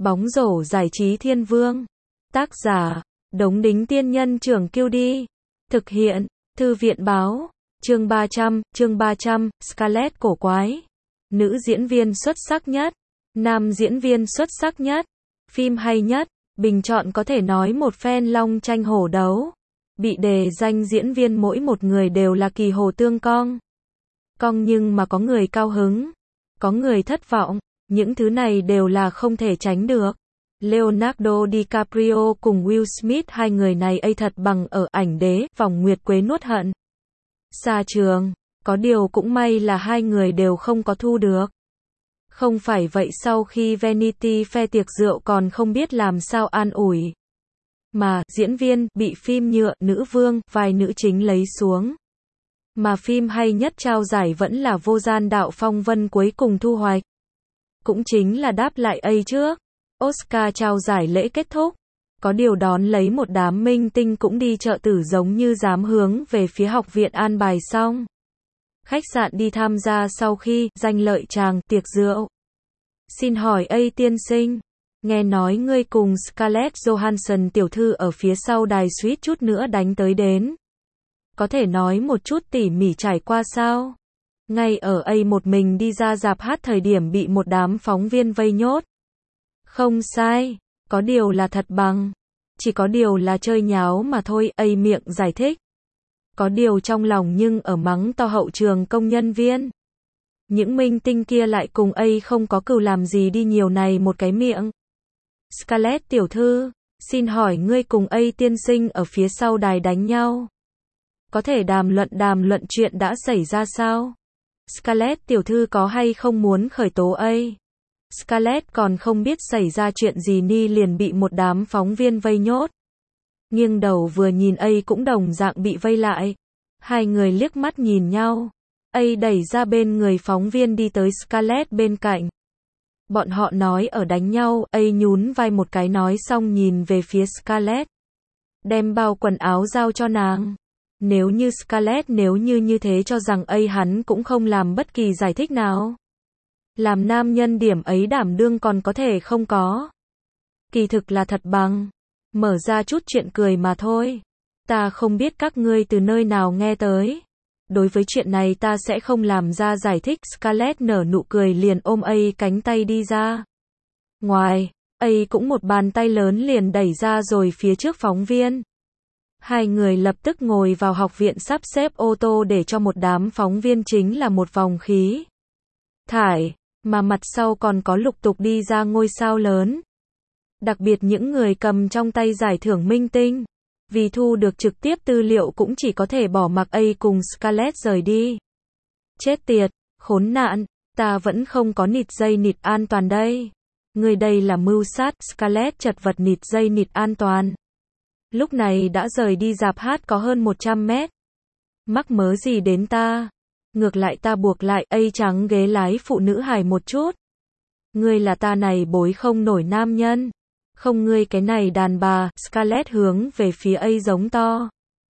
Bóng rổ giải trí thiên vương. Tác giả, Đống Đính Tiên Nhân Trưởng Kiêu Đi. Thực hiện, Thư viện Báo. Chương 300, Scarlett cổ quái. Nữ diễn viên xuất sắc nhất. Nam diễn viên xuất sắc nhất. Phim hay nhất. Bình chọn có thể nói một phen long tranh hổ đấu. Bị đề danh diễn viên mỗi một người đều là kỳ hồ tương cong. Cong nhưng mà có người cao hứng. Có người thất vọng. Những thứ này đều là không thể tránh được. Leonardo DiCaprio cùng Will Smith, hai người này thật bằng ở ảnh đế, vòng nguyệt quế nuốt hận. Xa trường, có điều cũng may là hai người đều không có thu được. Không phải vậy sau khi Vanity Fair tiệc rượu còn không biết làm sao an ủi. Mà, diễn viên, bị phim nhựa, nữ vương, vai nữ chính lấy xuống. Mà phim hay nhất trao giải vẫn là Vô Gian Đạo Phong Vân cuối cùng thu hoạch. Cũng chính là đáp lại trước. Oscar trao giải lễ kết thúc. Có điều đón lấy một đám minh tinh cũng đi chợ tử giống như dám hướng về phía học viện an bài xong. Khách sạn đi tham gia sau khi danh lợi chàng tiệc rượu. Xin hỏi tiên sinh, nghe nói ngươi cùng Scarlett Johansson tiểu thư ở phía sau đài suýt chút nữa đánh tới đến. Có thể nói một chút tỉ mỉ trải qua sao? Ngay ở một mình đi ra rạp hát thời điểm bị một đám phóng viên vây nhốt. Không sai, có điều là thật bằng. Chỉ có điều là chơi nháo mà thôi, miệng giải thích. Có điều trong lòng nhưng ở mắng to hậu trường công nhân viên. Những minh tinh kia lại cùng không có cừu làm gì đi nhiều này một cái miệng. Scarlett tiểu thư, xin hỏi ngươi cùng tiên sinh ở phía sau đài đánh nhau. Có thể đàm luận chuyện đã xảy ra sao? Scarlett tiểu thư có hay không muốn khởi tố Scarlett còn không biết xảy ra chuyện gì ni liền bị một đám phóng viên vây nhốt. Nghiêng đầu vừa nhìn cũng đồng dạng bị vây lại. Hai người liếc mắt nhìn nhau. Đẩy ra bên người phóng viên đi tới Scarlett bên cạnh. Bọn họ nói ở đánh nhau, nhún vai một cái nói xong nhìn về phía Scarlett. Đem bao quần áo giao cho nàng. Nếu như Scarlett như thế cho rằng hắn cũng không làm bất kỳ giải thích nào. Làm nam nhân điểm đảm đương còn có thể không có. Kỳ thực là thật bằng. Mở ra chút chuyện cười mà thôi. Ta không biết các ngươi từ nơi nào nghe tới. Đối với chuyện này ta sẽ không làm ra giải thích. Scarlett nở nụ cười liền ôm cánh tay đi ra. Ngoài, cũng một bàn tay lớn liền đẩy ra rồi phía trước phóng viên. Hai người lập tức ngồi vào học viện sắp xếp ô tô để cho một đám phóng viên chính là một vòng khí thải, mà mặt sau còn có lục tục đi ra ngôi sao lớn. Đặc biệt những người cầm trong tay giải thưởng minh tinh. Vì thu được trực tiếp tư liệu cũng chỉ có thể bỏ mặc cùng Scarlett rời đi. Chết tiệt, khốn nạn, ta vẫn không có nịt dây nịt an toàn đây. Người đây là mưu sát. Scarlett chật vật nịt dây nịt an toàn. Lúc này đã rời đi rạp hát có hơn 100 mét. Mắc mớ gì đến ta? Ngược lại ta buộc lại trắng ghế lái phụ nữ hài một chút. Ngươi là ta này bối không nổi nam nhân. Không ngươi cái này đàn bà. Scarlett hướng về phía giống to.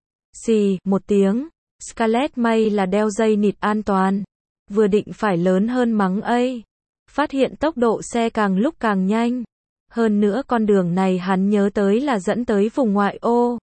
Xì, một tiếng. Scarlett may là đeo dây nịt an toàn. Vừa định phải lớn hơn mắng phát hiện tốc độ xe càng lúc càng nhanh. Hơn nữa con đường này hắn nhớ tới là dẫn tới vùng ngoại ô.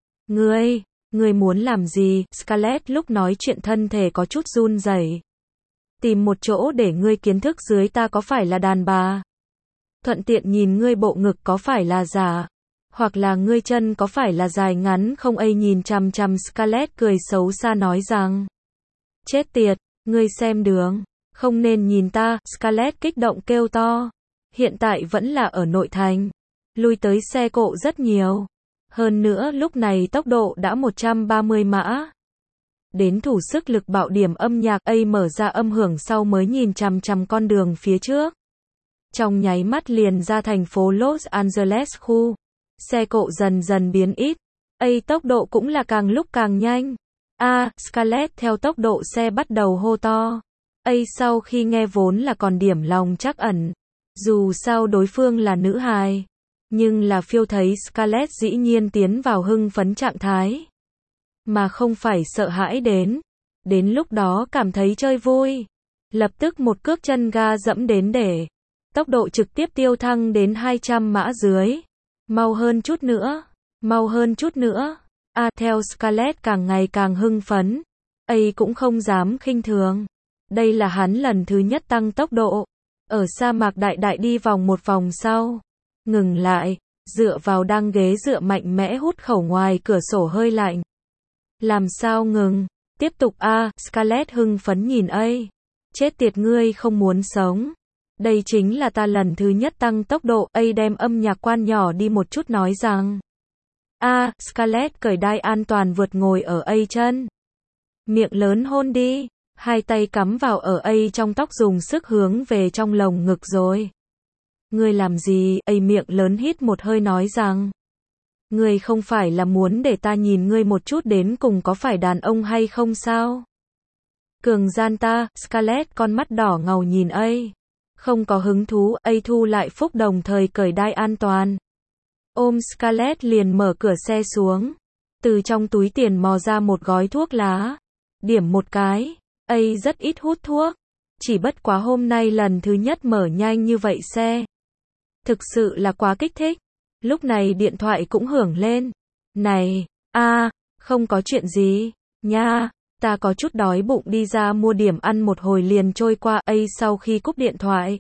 Ngươi muốn làm gì? Scarlett lúc nói chuyện thân thể có chút run rẩy. Tìm một chỗ để ngươi kiến thức dưới ta có phải là đàn bà. Thuận tiện nhìn ngươi bộ ngực có phải là giả. Hoặc là ngươi chân có phải là dài ngắn không nhìn chằm chằm Scarlett cười xấu xa nói rằng. Chết tiệt, ngươi xem đường. Không nên nhìn ta. Scarlett kích động kêu to. Hiện tại vẫn là ở nội thành. Lui tới xe cộ rất nhiều. Hơn nữa lúc này tốc độ đã 130 mã. Đến thủ sức lực bạo điểm âm nhạc mở ra âm hưởng sau mới nhìn chằm chằm con đường phía trước. Trong nháy mắt liền ra thành phố Los Angeles khu. Xe cộ dần dần biến ít. Tốc độ cũng là càng lúc càng nhanh. Scarlett theo tốc độ xe bắt đầu hô to. Sau khi nghe vốn là còn điểm lòng trắc ẩn. Dù sao đối phương là nữ hài. Nhưng là phiêu thấy Scarlett dĩ nhiên tiến vào hưng phấn trạng thái. Mà không phải sợ hãi đến. Đến lúc đó cảm thấy chơi vui. Lập tức một cước chân ga dẫm đến để Tốc độ trực tiếp tiêu thăng đến 200 mã dưới. Mau hơn chút nữa. Mau hơn chút nữa. Theo Scarlett càng ngày càng hưng phấn. Cũng không dám khinh thường. Đây là hắn lần thứ nhất tăng tốc độ. Ở sa mạc đại đại đi vòng một vòng sau. Ngừng lại. Dựa vào đăng ghế dựa mạnh mẽ hút khẩu ngoài cửa sổ hơi lạnh. Làm sao ngừng? Tiếp tục Scarlett hưng phấn nhìn Chết tiệt ngươi không muốn sống. Đây chính là ta lần thứ nhất tăng tốc độ. Đem âm nhạc quan nhỏ đi một chút nói rằng. Scarlett cởi đai an toàn vượt ngồi ở chân. Miệng lớn hôn đi. Hai tay cắm vào ở trong tóc dùng sức hướng về trong lồng ngực rồi. Ngươi làm gì? Miệng lớn hít một hơi nói rằng. Ngươi không phải là muốn để ta nhìn ngươi một chút đến cùng có phải đàn ông hay không sao? Cường gian ta, Scarlett con mắt đỏ ngầu nhìn không có hứng thú. Thu lại phúc đồng thời cởi đai an toàn. Ôm Scarlett liền mở cửa xe xuống. Từ trong túi tiền mò ra một gói thuốc lá. Điểm một cái. Rất ít hút thuốc. Chỉ bất quá hôm nay lần thứ nhất mở nhanh như vậy xe. Thực sự là quá kích thích. Lúc này điện thoại cũng hưởng lên. Này, không có chuyện gì, nha, ta có chút đói bụng đi ra mua điểm ăn một hồi liền trôi qua. Sau khi cúp điện thoại,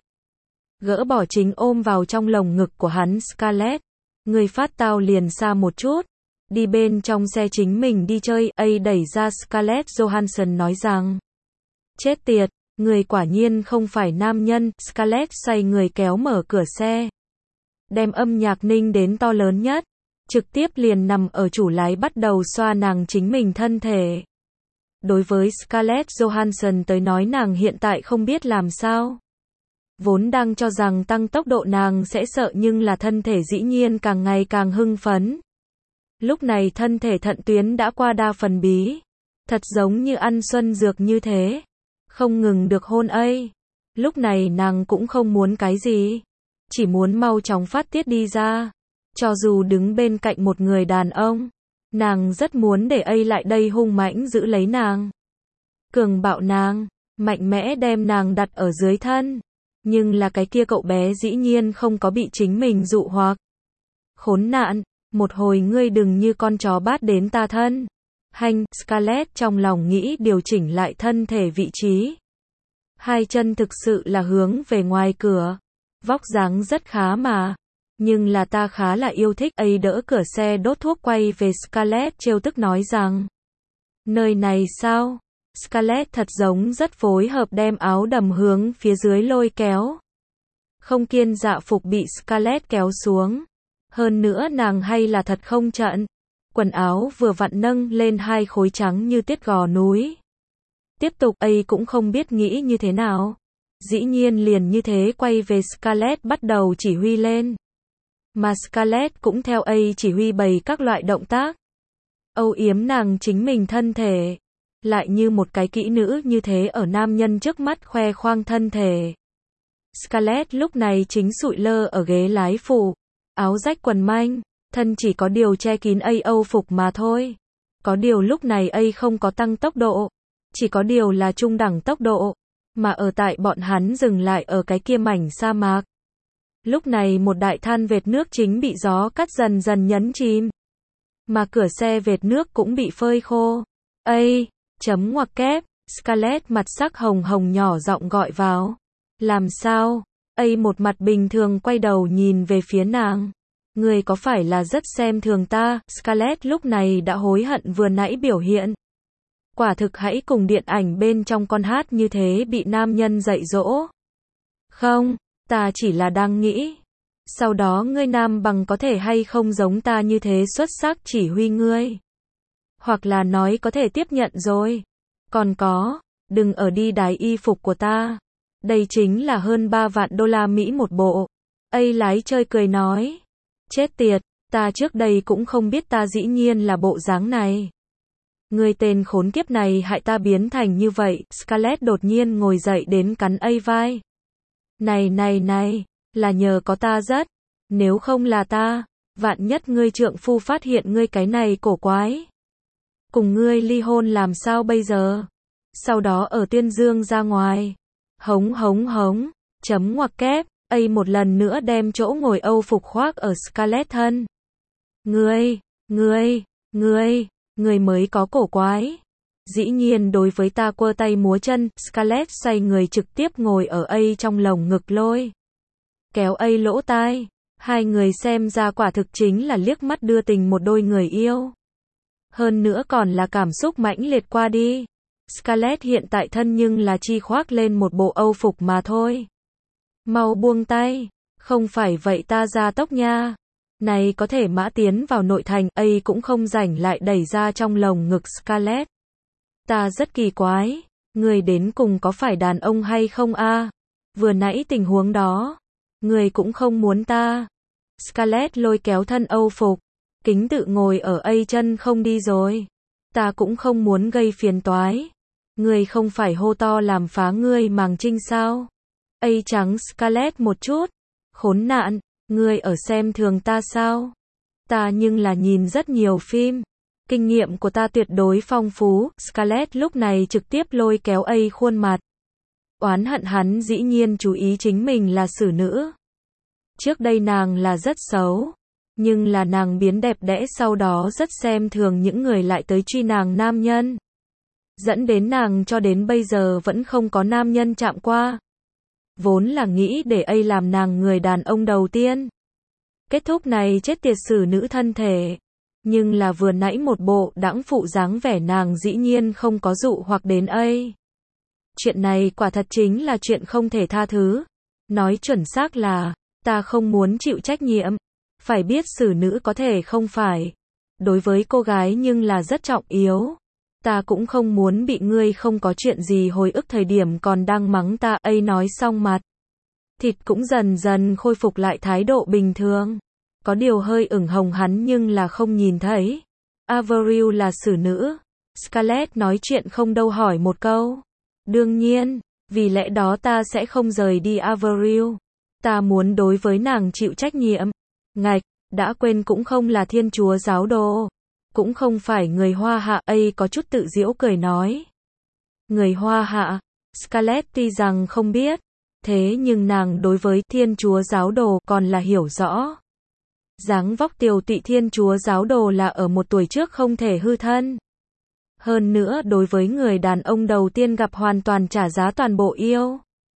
gỡ bỏ chính ôm vào trong lồng ngực của hắn Scarlett. Người phát tao liền xa một chút. Đi bên trong xe chính mình đi chơi. Đẩy ra Scarlett Johansson nói rằng. Chết tiệt, người quả nhiên không phải nam nhân. Scarlett xoay người kéo mở cửa xe. Đem âm nhạc ninh đến to lớn nhất. Trực tiếp liền nằm ở chủ lái bắt đầu xoa nàng chính mình thân thể. Đối với Scarlett Johansson tới nói nàng hiện tại không biết làm sao. Vốn đang cho rằng tăng tốc độ nàng sẽ sợ nhưng là thân thể dĩ nhiên càng ngày càng hưng phấn. Lúc này thân thể thận tuyến đã qua đa phần bí. Thật giống như ăn xuân dược như thế. Không ngừng được hôn Lúc này nàng cũng không muốn cái gì. Chỉ muốn mau chóng phát tiết đi ra. Cho dù đứng bên cạnh một người đàn ông. Nàng rất muốn để lại đây hung mãnh giữ lấy nàng. Cường bạo nàng. Mạnh mẽ đem nàng đặt ở dưới thân. Nhưng là cái kia cậu bé dĩ nhiên không có bị chính mình dụ hoặc. Khốn nạn. Một hồi ngươi đừng như con chó bát đến ta thân. Hành, Scarlett trong lòng nghĩ điều chỉnh lại thân thể vị trí. Hai chân thực sự là hướng về ngoài cửa. Vóc dáng rất khá mà. Nhưng là ta khá là yêu thích. Đỡ cửa xe đốt thuốc quay về Scarlett trêu tức nói rằng. Nơi này sao? Scarlett thật giống rất phối hợp đem áo đầm hướng phía dưới lôi kéo. Không kiên dạ phục bị Scarlett kéo xuống. Hơn nữa nàng hay là thật không trận. Quần áo vừa vặn nâng lên hai khối trắng như tiết gò núi. Tiếp tục cũng không biết nghĩ như thế nào. Dĩ nhiên liền như thế quay về Scarlett bắt đầu chỉ huy lên. Mà Scarlett cũng theo chỉ huy bày các loại động tác. Âu yếm nàng chính mình thân thể. Lại như một cái kỹ nữ như thế ở nam nhân trước mắt khoe khoang thân thể. Scarlett lúc này chính sụi lơ ở ghế lái phụ. Áo rách quần manh. Thân chỉ có điều che kín Âu phục mà thôi. Có điều lúc này không có tăng tốc độ. Chỉ có điều là trung đẳng tốc độ. Mà ở tại bọn hắn dừng lại ở cái kia mảnh sa mạc. Lúc này một đại than vệt nước chính bị gió cắt dần dần nhấn chìm. Mà cửa xe vệt nước cũng bị phơi khô. Chấm ngoặc kép. Scarlett mặt sắc hồng hồng nhỏ giọng gọi vào. Làm sao? Một mặt bình thường quay đầu nhìn về phía nàng. Người có phải là rất xem thường ta? Scarlett lúc này đã hối hận vừa nãy biểu hiện. Quả thực hãy cùng điện ảnh bên trong con hát như thế bị nam nhân dạy dỗ. Không, ta chỉ là đang nghĩ. Sau đó ngươi nam bằng có thể hay không giống ta như thế xuất sắc chỉ huy ngươi. Hoặc là nói có thể tiếp nhận rồi. Còn có, đừng ở đi đái y phục của ta. Đây chính là hơn 3 vạn đô la Mỹ một bộ. Lái chơi cười nói. Chết tiệt, ta trước đây cũng không biết ta dĩ nhiên là bộ dáng này. Người tên khốn kiếp này hại ta biến thành như vậy. Scarlett đột nhiên ngồi dậy đến cắn vai. Này, là nhờ có ta rất. Nếu không là ta, vạn nhất ngươi trượng phu phát hiện ngươi cái này cổ quái. Cùng ngươi ly hôn làm sao bây giờ? Sau đó ở tuyên dương ra ngoài. Hống, chấm ngoặc kép. A một lần nữa đem chỗ ngồi Âu phục khoác ở Scarlett thân. Ngươi mới có cổ quái. Dĩ nhiên đối với ta quơ tay múa chân, Scarlett xoay người trực tiếp ngồi ở A trong lồng ngực lôi kéo A lỗ tai. Hai người xem ra quả thực chính là liếc mắt đưa tình một đôi người yêu. Hơn nữa còn là cảm xúc mãnh liệt qua đi. Scarlett hiện tại thân nhưng là chi khoác lên một bộ Âu phục mà thôi. Mau buông tay, không phải vậy ta ra tốc nha. Này có thể mã tiến vào nội thành, A cũng không rảnh lại đẩy ra trong lồng ngực Scarlett. Ta rất kỳ quái, người đến cùng có phải đàn ông hay không a? Vừa nãy tình huống đó, người cũng không muốn ta. Scarlett lôi kéo thân Âu phục, kính tự ngồi ở A chân không đi rồi. Ta cũng không muốn gây phiền toái. Người không phải hô to làm phá ngươi màng trinh sao? A trắng Scarlett một chút. Khốn nạn, ngươi ở xem thường ta sao? Ta nhưng là nhìn rất nhiều phim. Kinh nghiệm của ta tuyệt đối phong phú. Scarlett lúc này trực tiếp lôi kéo A khuôn mặt. Oán hận hắn dĩ nhiên chú ý chính mình là xử nữ. Trước đây nàng là rất xấu. Nhưng là nàng biến đẹp đẽ sau đó rất xem thường những người lại tới truy nàng nam nhân. Dẫn đến nàng cho đến bây giờ vẫn không có nam nhân chạm qua. Vốn là nghĩ để A làm nàng người đàn ông đầu tiên. Kết thúc này chết tiệt xử nữ thân thể. Nhưng là vừa nãy một bộ đãng phụ dáng vẻ nàng dĩ nhiên không có dụ hoặc đến A. Chuyện này quả thật chính là chuyện không thể tha thứ. Nói chuẩn xác là, ta không muốn chịu trách nhiệm. Phải biết xử nữ có thể không phải. Đối với cô gái nhưng là rất trọng yếu. Ta cũng không muốn bị ngươi không có chuyện gì hồi ức thời điểm còn đang mắng ta. A nói xong mặt thịt cũng dần dần khôi phục lại thái độ bình thường. Có điều hơi ửng hồng hắn nhưng là không nhìn thấy. Avril là xử nữ. Scarlett nói chuyện không đâu hỏi một câu. Đương nhiên, vì lẽ đó ta sẽ không rời đi Avril. Ta muốn đối với nàng chịu trách nhiệm. Ngạch, đã quên cũng không là Thiên Chúa giáo đồ. Cũng không phải người Hoa Hạ. A có chút tự giễu cười nói. Người Hoa Hạ. Scarlett tuy rằng không biết. Thế nhưng nàng đối với Thiên Chúa giáo đồ còn là hiểu rõ. Dáng vóc tiều tụy Thiên Chúa giáo đồ là ở một tuổi trước không thể hư thân. Hơn nữa đối với người đàn ông đầu tiên gặp hoàn toàn trả giá toàn bộ yêu.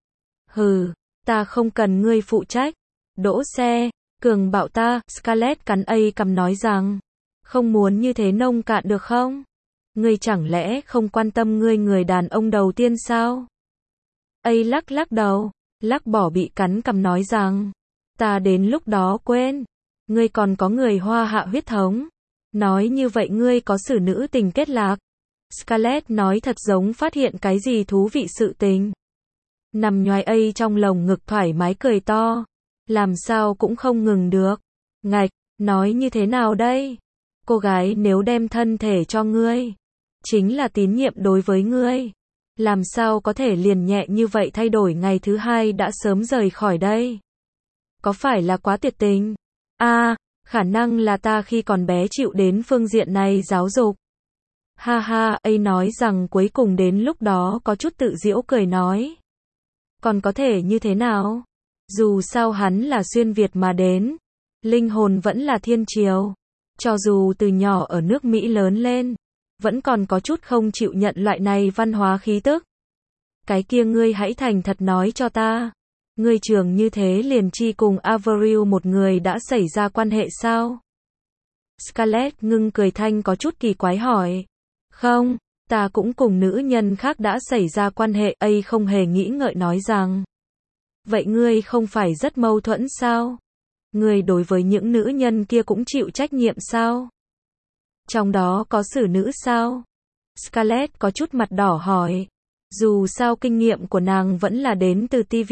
Hừ, ta không cần ngươi phụ trách. Đỗ xe, cường bạo ta. Scarlett cắn A cằm nói rằng. Không muốn như thế nông cạn được không? Ngươi chẳng lẽ không quan tâm ngươi người đàn ông đầu tiên sao? A lắc đầu, lắc bỏ bị cắn cằm nói rằng. Ta đến lúc đó quên. Ngươi còn có người Hoa Hạ huyết thống. Nói như vậy ngươi có xử nữ tình kết lạc. Scarlett nói thật giống phát hiện cái gì thú vị sự tình. Nằm nhoài A trong lồng ngực thoải mái cười to. Làm sao cũng không ngừng được. Ngạch, nói như thế nào đây? Cô gái nếu đem thân thể cho ngươi, chính là tín nhiệm đối với ngươi. Làm sao có thể liền nhẹ như vậy thay đổi ngày thứ hai đã sớm rời khỏi đây? Có phải là quá tuyệt tình? Khả năng là ta khi còn bé chịu đến phương diện này giáo dục. Ha ha, A nói rằng cuối cùng đến lúc đó có chút tự giễu cười nói. Còn có thể như thế nào? Dù sao hắn là xuyên Việt mà đến. Linh hồn vẫn là thiên triều. Cho dù từ nhỏ ở nước Mỹ lớn lên, vẫn còn có chút không chịu nhận loại này văn hóa khí tức. Cái kia ngươi hãy thành thật nói cho ta. Ngươi trưởng như thế liền chi cùng Avril một người đã xảy ra quan hệ sao? Scarlett ngưng cười thanh có chút kỳ quái hỏi. Không, ta cũng cùng nữ nhân khác đã xảy ra quan hệ. A không hề nghĩ ngợi nói rằng. Vậy ngươi không phải rất mâu thuẫn sao? Ngươi đối với những nữ nhân kia cũng chịu trách nhiệm sao? Trong đó có xử nữ sao? Scarlett có chút mặt đỏ hỏi. Dù sao kinh nghiệm của nàng vẫn là đến từ TV.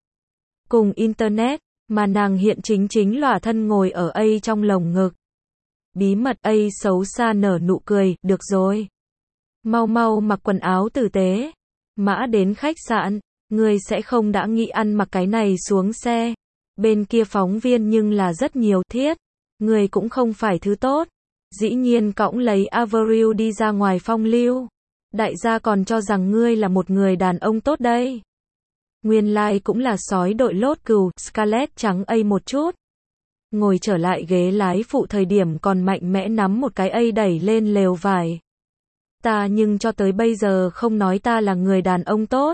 Cùng Internet, mà nàng hiện chính lỏa thân ngồi ở A trong lồng ngực. Bí mật. A xấu xa nở nụ cười. Được rồi. Mau mặc quần áo tử tế. Mã đến khách sạn. Ngươi sẽ không đã nghĩ ăn mặc cái này xuống xe. Bên kia phóng viên nhưng là rất nhiều thiết. Ngươi cũng không phải thứ tốt. Dĩ nhiên cõng lấy Avril đi ra ngoài phong lưu. Đại gia còn cho rằng ngươi là một người đàn ông tốt đây. Nguyên lai cũng là sói đội lốt cừu, Scarlett trắng A một chút. Ngồi trở lại ghế lái phụ thời điểm còn mạnh mẽ nắm một cái A đẩy lên lều vải. Ta nhưng cho tới bây giờ không nói ta là người đàn ông tốt.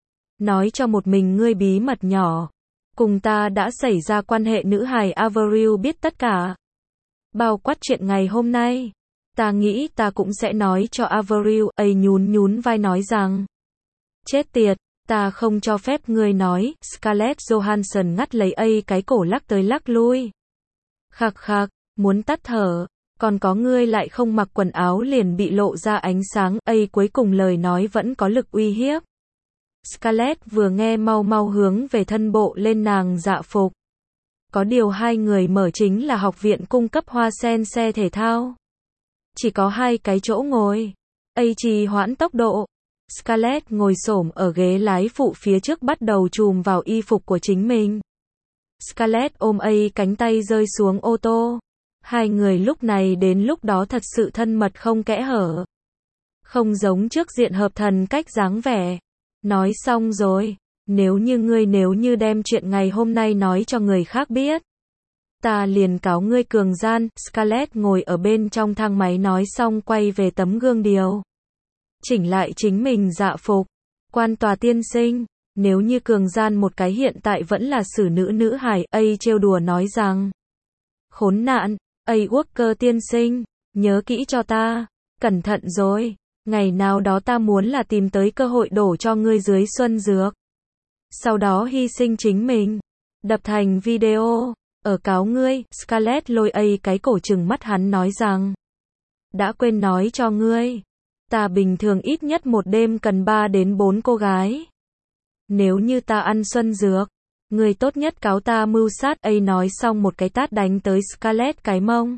Nói cho một mình ngươi bí mật nhỏ. Cùng ta đã xảy ra quan hệ nữ hài Avril biết tất cả. Bao quát chuyện ngày hôm nay. Ta nghĩ ta cũng sẽ nói cho Avril. A nhún vai nói rằng. Chết tiệt, ta không cho phép ngươi nói. Scarlett Johansson ngắt lấy A cái cổ lắc tới lắc lui. Khạc khạc, muốn tắt thở. Còn có ngươi lại không mặc quần áo liền bị lộ ra ánh sáng. A cuối cùng lời nói vẫn có lực uy hiếp. Scarlett vừa nghe mau hướng về thân bộ lên nàng dạ phục. Có điều hai người mở chính là học viện cung cấp hoa sen xe thể thao. Chỉ có 2 cái chỗ ngồi. A trì hoãn tốc độ. Scarlett ngồi xổm ở ghế lái phụ phía trước bắt đầu chùm vào y phục của chính mình. Scarlett ôm A cánh tay rơi xuống ô tô. Hai người lúc này đến lúc đó thật sự thân mật không kẽ hở. Không giống trước diện hợp thần cách dáng vẻ. Nói xong rồi. Nếu như đem chuyện ngày hôm nay nói cho người khác biết. Ta liền cáo ngươi cường gian. Scarlett ngồi ở bên trong thang máy nói xong quay về tấm gương điều. Chỉnh lại chính mình dạ phục. Quan tòa tiên sinh. Nếu như cường gian một cái hiện tại vẫn là xử nữ hài. A trêu đùa nói rằng. Khốn nạn. A Walker tiên sinh. Nhớ kỹ cho ta. Cẩn thận rồi. Ngày nào đó ta muốn là tìm tới cơ hội đổ cho ngươi dưới xuân dược. Sau đó hy sinh chính mình. Đập thành video. Ở cáo ngươi. Scarlett lôi A cái cổ trừng mắt hắn nói rằng. Đã quên nói cho ngươi. Ta bình thường ít nhất một đêm cần 3 đến 4 cô gái. Nếu như ta ăn xuân dược. Ngươi tốt nhất cáo ta mưu sát. A nói xong một cái tát đánh tới Scarlett cái mông.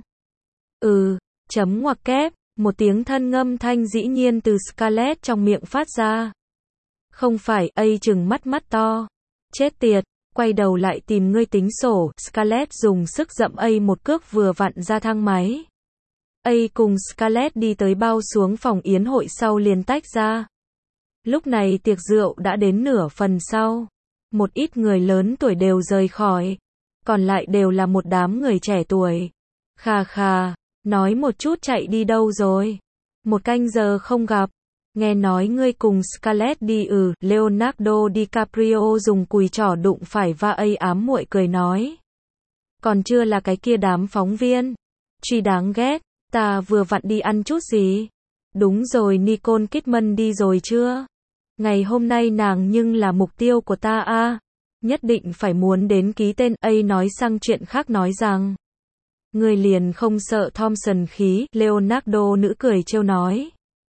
Chấm ngoặc kép. Một tiếng thân ngâm thanh dĩ nhiên từ Scarlett trong miệng phát ra. Không phải. A trừng mắt to. Chết tiệt, quay đầu lại tìm ngươi tính sổ. Scarlett dùng sức dậm A một cước vừa vặn ra thang máy. A cùng Scarlett đi tới bao xuống phòng yến hội sau liền tách ra. Lúc này tiệc rượu đã đến nửa phần sau. Một ít người lớn tuổi đều rời khỏi. Còn lại đều là một đám người trẻ tuổi. Khà khà. Nói một chút chạy đi đâu rồi? 1 canh giờ không gặp. Nghe nói ngươi cùng Scarlett đi Leonardo DiCaprio dùng cùi trỏ đụng phải va A ám muội cười nói. Còn chưa là cái kia đám phóng viên. Truy đáng ghét, ta vừa vặn đi ăn chút gì. Đúng rồi Nicole Kidman đi rồi chưa? Ngày hôm nay nàng nhưng là mục tiêu của ta a. Nhất định phải muốn đến ký tên. A nói sang chuyện khác nói rằng. Ngươi liền không sợ Thompson khí, Leonardo nữ cười trêu nói.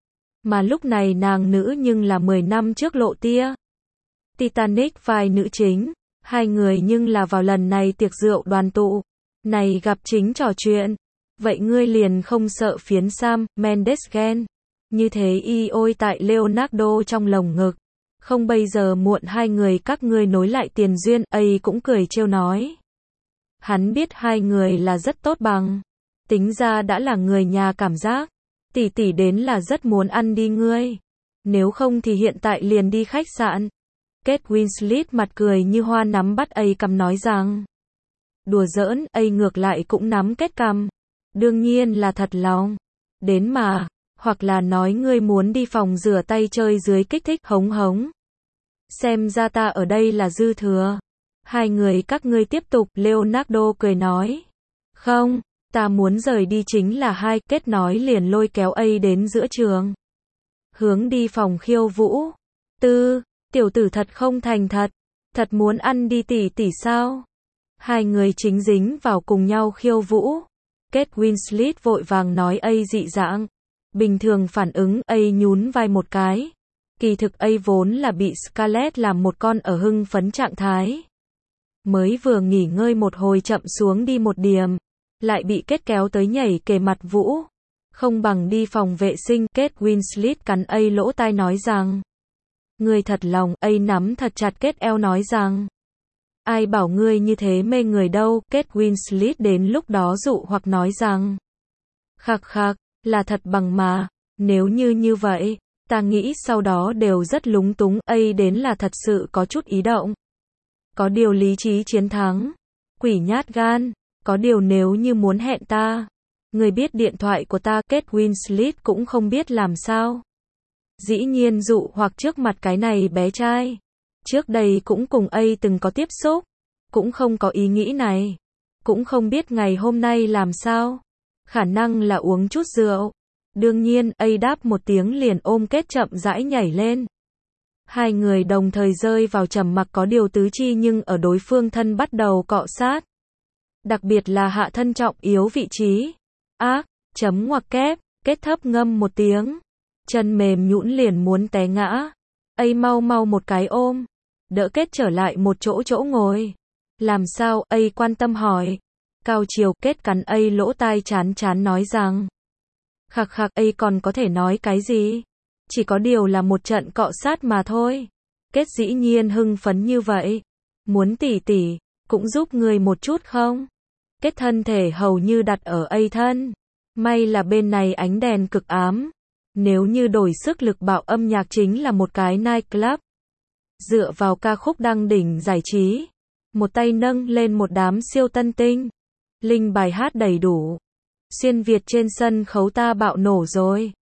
Mà lúc này nàng nữ nhưng là 10 năm trước lộ tia. Titanic vai nữ chính, 2 người nhưng là vào lần này tiệc rượu đoàn tụ. Này gặp chính trò chuyện. Vậy ngươi liền không sợ phiến Sam Mendes ghen. Như thế ôi tại Leonardo trong lồng ngực. Không bây giờ muộn 2 người các ngươi nối lại tiền duyên. A cũng cười trêu nói. Hắn biết 2 người là rất tốt bằng. Tính ra đã là người nhà cảm giác. Tỷ đến là rất muốn ăn đi ngươi. Nếu không thì hiện tại liền đi khách sạn. Kate Winslet mặt cười như hoa nắm bắt A cầm nói rằng. Đùa giỡn. A ngược lại cũng nắm Kate cầm. Đương nhiên là thật lòng. Đến mà. Hoặc là nói ngươi muốn đi phòng rửa tay chơi dưới kích thích hống. Xem ra ta ở đây là dư thừa. 2 người các ngươi tiếp tục. Leonardo cười nói. Không, ta muốn rời đi chính là 2. Kết nói liền lôi kéo A đến giữa trường. Hướng đi phòng khiêu vũ. Tiểu tử thật không thành thật. Thật muốn ăn đi tỷ sao? 2 người chính dính vào cùng nhau khiêu vũ. Kate Winslet vội vàng nói A dị dạng. Bình thường phản ứng. A nhún vai một cái. Kỳ thực A vốn là bị Scarlett làm một con ở hưng phấn trạng thái. Mới vừa nghỉ ngơi một hồi chậm xuống đi một điểm. Lại bị Kate kéo tới nhảy kề mặt vũ. Không bằng đi phòng vệ sinh. Kate Winslet cắn A lỗ tai nói rằng. Ngươi thật lòng. A nắm thật chặt Kate eo nói rằng. Ai bảo ngươi như thế mê người đâu. Kate Winslet đến lúc đó dụ hoặc nói rằng. Khạc, là thật bằng mà. Nếu như vậy, Ta nghĩ sau đó đều rất lúng túng, ấy đến là thật sự có chút ý động. Có điều lý trí chiến thắng. Quỷ nhát gan. Có điều nếu như muốn hẹn ta, người biết điện thoại của ta, Kate Winslet cũng không biết làm sao. Dĩ nhiên dụ hoặc trước mặt cái này bé trai. Trước đây cũng cùng ấy từng có tiếp xúc. Cũng không có ý nghĩ này. Cũng không biết ngày hôm nay làm sao. Khả năng là uống chút rượu. Đương nhiên, ấy đáp một tiếng liền ôm Kate chậm rãi nhảy lên. Hai người đồng thời rơi vào trầm mặc, có điều tứ chi nhưng ở đối phương thân bắt đầu cọ sát. Đặc biệt là hạ thân trọng yếu vị trí. Ác, chấm ngoặc kép, Kate thấp ngâm một tiếng. Chân mềm nhũn liền muốn té ngã. Ấy mau mau một cái ôm. Đỡ Kate trở lại một chỗ ngồi. Làm sao, ấy quan tâm hỏi. Cao chiều, Kate cắn ấy lỗ tai chán chán nói rằng. Khạc khạc, ấy còn có thể nói cái gì? Chỉ có điều là một trận cọ sát mà thôi. Kate dĩ nhiên hưng phấn như vậy. Muốn tỉ tỉ, cũng giúp người một chút không? Kate thân thể hầu như đặt ở ấy thân. May là bên này ánh đèn cực ám. Nếu như đổi sức lực bạo, âm nhạc chính là một cái nightclub. Dựa vào ca khúc đăng đỉnh giải trí. Một tay nâng lên một đám siêu tân tinh. Linh bài hát đầy đủ. Xuyên Việt trên sân khấu ta bạo nổ rồi.